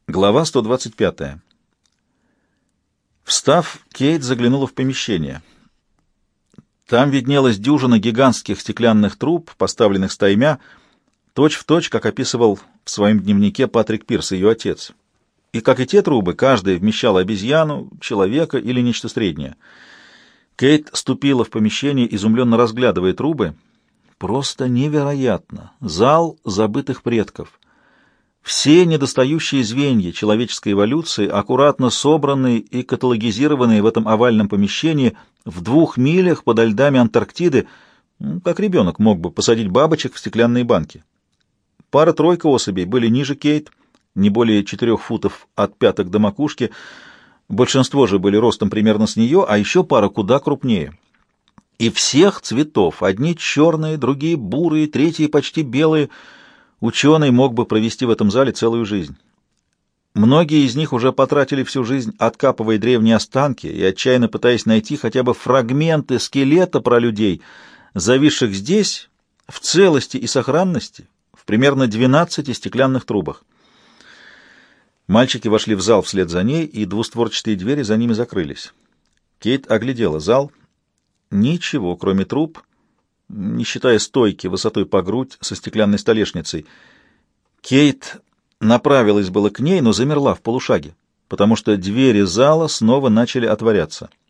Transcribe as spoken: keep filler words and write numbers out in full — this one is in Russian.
Глава сто двадцать пятая. Встав, Кейт заглянула в помещение. Там виднелась дюжина гигантских стеклянных труб, поставленных стаймя, точь-в-точь, как описывал в своем дневнике Патрик Пирс, ее отец. И, как и те трубы, каждая вмещала обезьяну, человека или нечто среднее. Кейт ступила в помещение, изумленно разглядывая трубы. Просто невероятно! Зал забытых предков. Все недостающие звенья человеческой эволюции, аккуратно собранные и каталогизированные в этом овальном помещении в двух милях подо льдами Антарктиды, как ребенок мог бы посадить бабочек в стеклянные банки. Пара-тройка особей были ниже Кейт, не более четырех футов от пяток до макушки, большинство же были ростом примерно с нее, а еще пара куда крупнее. И всех цветов, одни черные, другие бурые, третьи почти белые. Ученый мог бы провести в этом зале целую жизнь. Многие из них уже потратили всю жизнь, откапывая древние останки и отчаянно пытаясь найти хотя бы фрагменты скелета пралюдей, зависших здесь в целости и сохранности в примерно двенадцати стеклянных трубах. Мальчики вошли в зал вслед за ней, и двустворчатые двери за ними закрылись. Кейт оглядела зал. Ничего, кроме труб, не считая стойки высотой по грудь со стеклянной столешницей. Кейт направилась было к ней, но замерла в полушаге, потому что двери зала снова начали отворяться.